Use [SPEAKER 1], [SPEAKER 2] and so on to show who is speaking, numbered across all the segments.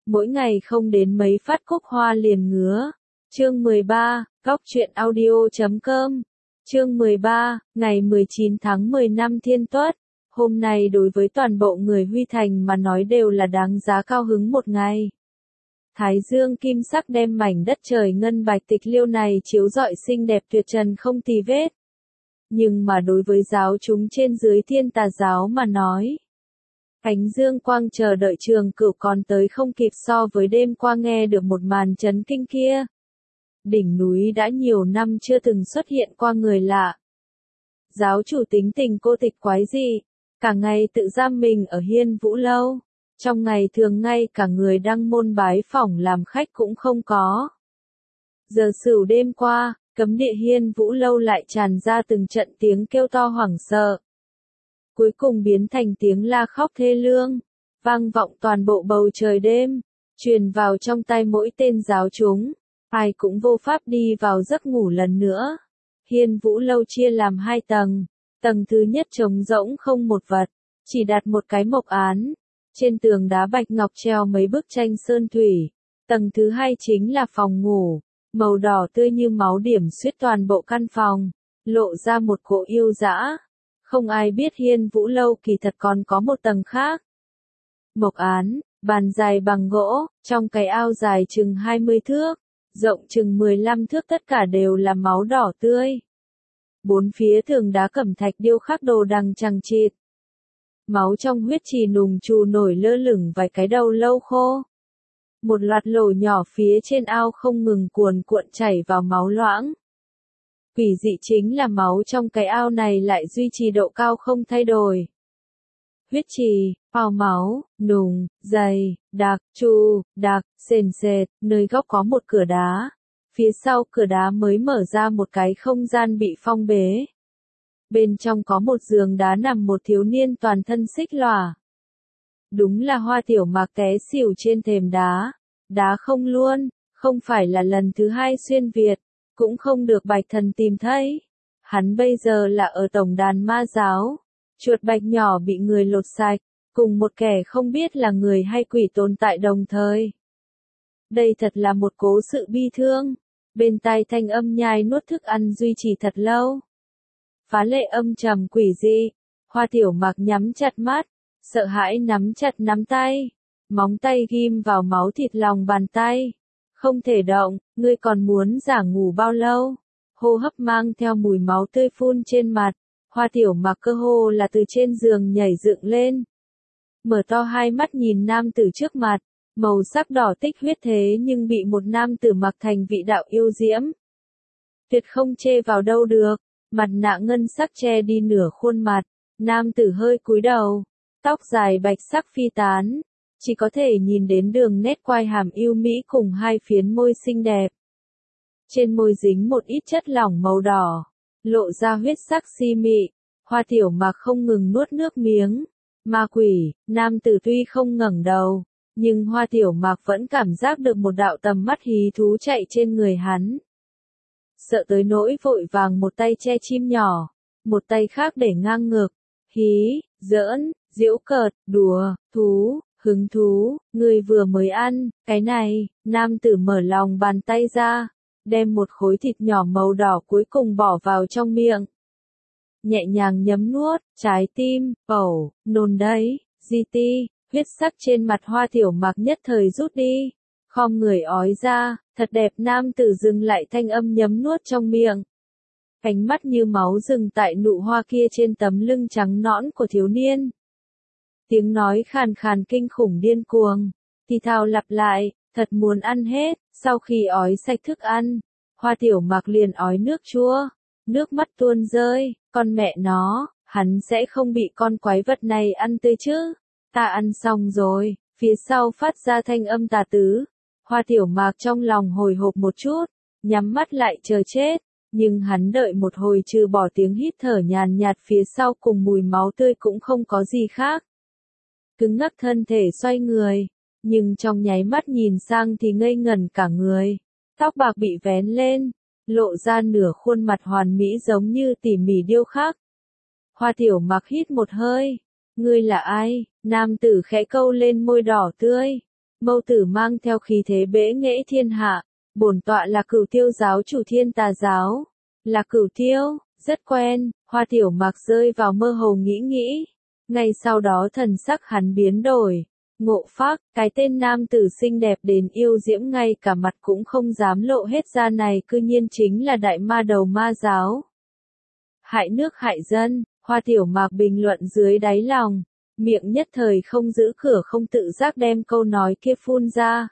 [SPEAKER 1] mỗi ngày không đến mấy phát cúc hoa liền ngứa. Chương 13, Góc truyện audio.com. Chương 13, ngày 19 tháng 10 năm Thiên Tuất. Hôm nay đối với toàn bộ người Huy Thành mà nói đều là đáng giá cao hứng một ngày. Thái dương kim sắc đem mảnh đất trời ngân bạch tịch liêu này chiếu rọi xinh đẹp tuyệt trần không tì vết. Nhưng mà đối với giáo chúng trên dưới Thiên Tà giáo mà nói, ánh dương quang chờ đợi Trường Cửu còn tới không kịp so với đêm qua nghe được một màn chấn kinh kia. Đỉnh núi đã nhiều năm chưa từng xuất hiện qua người lạ. Giáo chủ tính tình cô tịch quái dị, cả ngày tự giam mình ở Hiên Vũ Lâu, trong ngày thường ngay cả người đăng môn bái phỏng làm khách cũng không có. Giờ sửu đêm qua, cấm địa Hiên Vũ Lâu lại tràn ra từng trận tiếng kêu to hoảng sợ. Cuối cùng biến thành tiếng la khóc thê lương, vang vọng toàn bộ bầu trời đêm, truyền vào trong tai mỗi tên giáo chúng. Ai cũng vô pháp đi vào giấc ngủ lần nữa. Hiên Vũ Lâu chia làm 2 tầng. Tầng thứ nhất trống rỗng không một vật, chỉ đặt một cái mộc án. Trên tường đá bạch ngọc treo mấy bức tranh sơn thủy. Tầng thứ 2 chính là phòng ngủ, màu đỏ tươi như máu điểm xuyết toàn bộ căn phòng, lộ ra một cỗ yêu dã. Không ai biết Hiên Vũ Lâu kỳ thật còn có một tầng khác. Mộc án, bàn dài bằng gỗ, trong cái ao dài chừng 20 thước. Rộng chừng 15 thước tất cả đều là máu đỏ tươi. Bốn phía tường đá cẩm thạch điêu khắc đồ đằng chằng chịt. Máu trong huyết trì nùng trù nổi lơ lửng vài cái đầu lâu khô. Một loạt lỗ nhỏ phía trên ao không ngừng cuồn cuộn chảy vào máu loãng. Quỷ dị chính là máu trong cái ao này lại duy trì độ cao không thay đổi. Huyết trì, ao máu, nùng, dày, đặc, chu, đặc, sền sệt, nơi góc có một cửa đá. Phía sau cửa đá mới mở ra một cái không gian bị phong bế. Bên trong có một giường đá nằm một thiếu niên toàn thân xích lòa. Đúng là Hoa Tiểu Mạc té xỉu trên thềm đá. Đá không luôn, không phải là lần thứ 2 xuyên Việt, cũng không được Bạch Thần tìm thấy. Hắn bây giờ là ở tổng đàn ma giáo. Chuột bạch nhỏ bị người lột sạch, cùng một kẻ không biết là người hay quỷ tồn tại đồng thời. Đây thật là một cố sự bi thương. Bên tai thanh âm nhai nuốt thức ăn duy trì thật lâu. Phá lệ âm trầm quỷ dị. Hoa Tiểu Mạc nhắm chặt mắt, sợ hãi nắm chặt nắm tay. Móng tay ghim vào máu thịt lòng bàn tay. Không thể động, ngươi còn muốn giả ngủ bao lâu? Hô hấp mang theo mùi máu tươi phun trên mặt. Hoa Tiểu Mạc cơ hồ là từ trên giường nhảy dựng lên. Mở to hai mắt nhìn nam tử trước mặt, màu sắc đỏ tích huyết thế nhưng bị một nam tử mặc thành vị đạo yêu diễm. Tuyệt không chê vào đâu được, mặt nạ ngân sắc che đi nửa khuôn mặt, nam tử hơi cúi đầu, tóc dài bạch sắc phi tán, chỉ có thể nhìn đến đường nét quai hàm yêu mỹ cùng 2 phiến môi xinh đẹp. Trên môi dính một ít chất lỏng màu đỏ, lộ ra huyết sắc si mị. Hoa Tiểu Mạc không ngừng nuốt nước miếng. Ma quỷ, nam tử tuy không ngẩng đầu, nhưng Hoa Tiểu Mạc vẫn cảm giác được một đạo tầm mắt hí thú chạy trên người hắn. Sợ tới nỗi vội vàng một tay che chim nhỏ, một tay khác để ngang ngực. Hí, giỡn, giễu cợt, đùa, thú, hứng thú, người vừa mới ăn, cái này. Nam tử mở lòng bàn tay ra, đem một khối thịt nhỏ màu đỏ cuối cùng bỏ vào trong miệng. Nhẹ nhàng nhấm nuốt, trái tim, bầu, nôn đấy, di ti, huyết sắc trên mặt Hoa Tiểu Mạc nhất thời rút đi. Khom người ói ra, thật đẹp. Nam tử dừng lại thanh âm nhấm nuốt trong miệng. Ánh mắt như máu dừng tại nụ hoa kia trên tấm lưng trắng nõn của thiếu niên. Tiếng nói khàn khàn kinh khủng điên cuồng, thì thào lặp lại, thật muốn ăn hết. Sau khi ói sạch thức ăn, Hoa Tiểu Mạc liền ói nước chua, nước mắt tuôn rơi. Con mẹ nó, hắn sẽ không bị con quái vật này ăn tươi chứ? Ta ăn xong rồi. Phía sau phát ra thanh âm tà tứ. Hoa Tiểu Mạc trong lòng hồi hộp một chút, nhắm mắt lại chờ chết. Nhưng hắn đợi một hồi trừ bỏ tiếng hít thở nhàn nhạt phía sau cùng mùi máu tươi cũng không có gì khác. Cứng ngắc thân thể xoay người, nhưng trong nháy mắt nhìn sang thì ngây ngẩn cả người. Tóc bạc bị vén lên, lộ ra nửa khuôn mặt hoàn mỹ giống như tỉ mỉ điêu khắc. Hoa Tiểu Mạc hít một hơi. Ngươi là ai? Nam tử khẽ câu lên môi đỏ tươi. Mâu Tử mang theo khí thế bẽ nghệ thiên hạ, bổn tọa là Cửu Tiêu giáo chủ Thiên Tà giáo, là Cửu Tiêu, rất quen. Hoa Tiểu Mạc rơi vào mơ hồ nghĩ nghĩ, ngay sau đó thần sắc hắn biến đổi. Ngộ Phác, cái tên nam tử xinh đẹp đến yêu diễm ngay cả mặt cũng không dám lộ hết ra này cư nhiên chính là đại ma đầu ma giáo. Hại nước hại dân, Hoa Tiểu Mạc bình luận dưới đáy lòng, miệng nhất thời không giữ cửa không tự giác đem câu nói kia phun ra.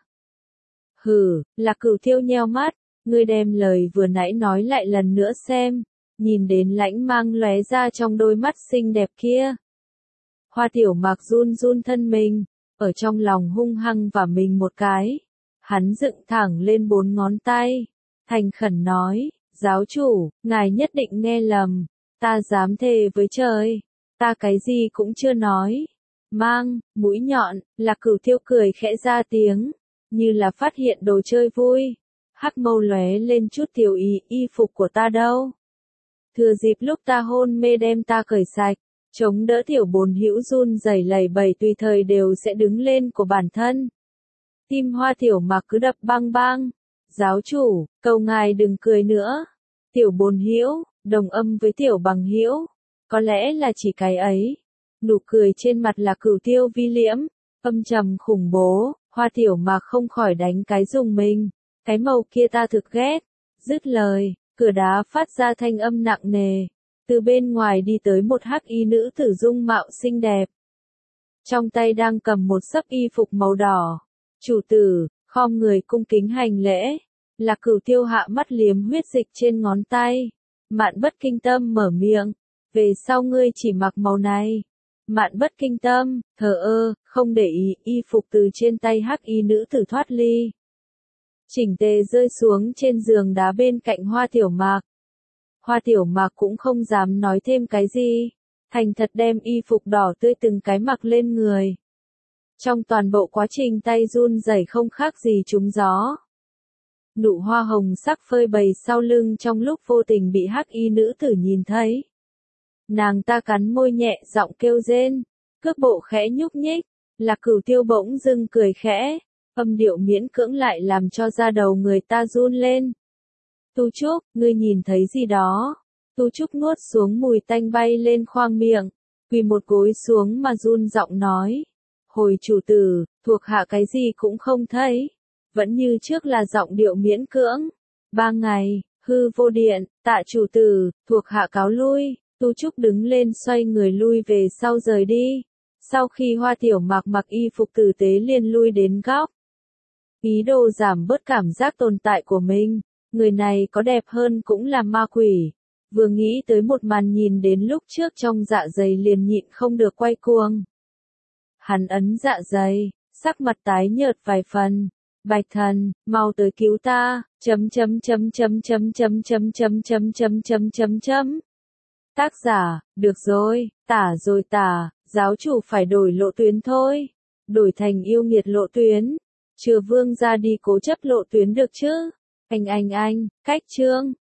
[SPEAKER 1] Hừ, là Cửu Tiêu nheo mắt, ngươi đem lời vừa nãy nói lại lần nữa xem, nhìn đến lãnh mang lóe ra trong đôi mắt xinh đẹp kia. Hoa Tiểu Mạc run run thân mình, ở trong lòng hung hăng và mình một cái. Hắn dựng thẳng lên 4 ngón tay, thành khẩn nói, giáo chủ, ngài nhất định nghe lầm, ta dám thề với trời, ta cái gì cũng chưa nói. Mang, mũi nhọn, là Cửu Tiêu cười khẽ ra tiếng, như là phát hiện đồ chơi vui. Hắc mâu lóe lên chút tiểu ý, y phục của ta đâu? Thừa dịp lúc ta hôn mê đem ta cởi sạch, chống đỡ tiểu bồn hữu run rẩy lẩy bẩy tùy thời đều sẽ đứng lên của bản thân. Tim Hoa Tiểu Mạc cứ đập bang bang. Giáo chủ, cầu ngài đừng cười nữa. Tiểu bồn hữu, đồng âm với tiểu bằng hữu. Có lẽ là chỉ cái ấy. Nụ cười trên mặt là Cửu Tiêu vi liễm, âm trầm khủng bố. Hoa Tiểu Mạc không khỏi đánh cái rùng mình. Cái màu kia ta thực ghét. Dứt lời, cửa đá phát ra thanh âm nặng nề. Từ bên ngoài đi tới một hắc y nữ tử dung mạo xinh đẹp. Trong tay đang cầm một sấp y phục màu đỏ. Chủ tử, khom người cung kính hành lễ. Là Cửu Tiêu hạ mắt liếm huyết dịch trên ngón tay. Mạn Bất Kinh Tâm mở miệng. Về sau ngươi chỉ mặc màu này. Mạn Bất Kinh Tâm, thờ ơ, không để ý, y phục từ trên tay hắc y nữ tử thoát ly. Chỉnh tề rơi xuống trên giường đá bên cạnh Hoa Tiểu Mạc. Hoa Tiểu Mạc cũng không dám nói thêm cái gì, thành thật đem y phục đỏ tươi từng cái mặc lên người. Trong toàn bộ quá trình tay run rẩy không khác gì trúng gió. Nụ hoa hồng sắc phơi bày sau lưng trong lúc vô tình bị hắc y nữ tử nhìn thấy. Nàng ta cắn môi nhẹ giọng kêu rên, cước bộ khẽ nhúc nhích, là Cửu Tiêu bỗng dưng cười khẽ, âm điệu miễn cưỡng lại làm cho da đầu người ta run lên. Tu Trúc, ngươi nhìn thấy gì đó? Tu Trúc nuốt xuống mùi tanh bay lên khoang miệng, quỳ một gối xuống mà run giọng nói. Hồi chủ tử, thuộc hạ cái gì cũng không thấy. Vẫn như trước là giọng điệu miễn cưỡng. 3 ngày, hư vô điện, tạ chủ tử, thuộc hạ cáo lui. Tu Trúc đứng lên xoay người lui về sau rời đi. Sau khi Hoa Tiểu Mạc mặc y phục tử tế liền lui đến góc. Ý đồ giảm bớt cảm giác tồn tại của mình. Người này có đẹp hơn cũng là ma quỷ. Vừa nghĩ tới một màn nhìn đến lúc trước trong dạ dày liền nhịn không được quay cuồng. Hắn ấn dạ dày, sắc mặt tái nhợt vài phần. Bạch thần, mau tới cứu ta. Tác giả, được rồi, tả rồi tả, giáo chủ phải đổi lộ tuyến thôi. Đổi thành yêu nghiệt lộ tuyến. Chừa vương ra đi cố chấp lộ tuyến được chứ. Anh, cách chương.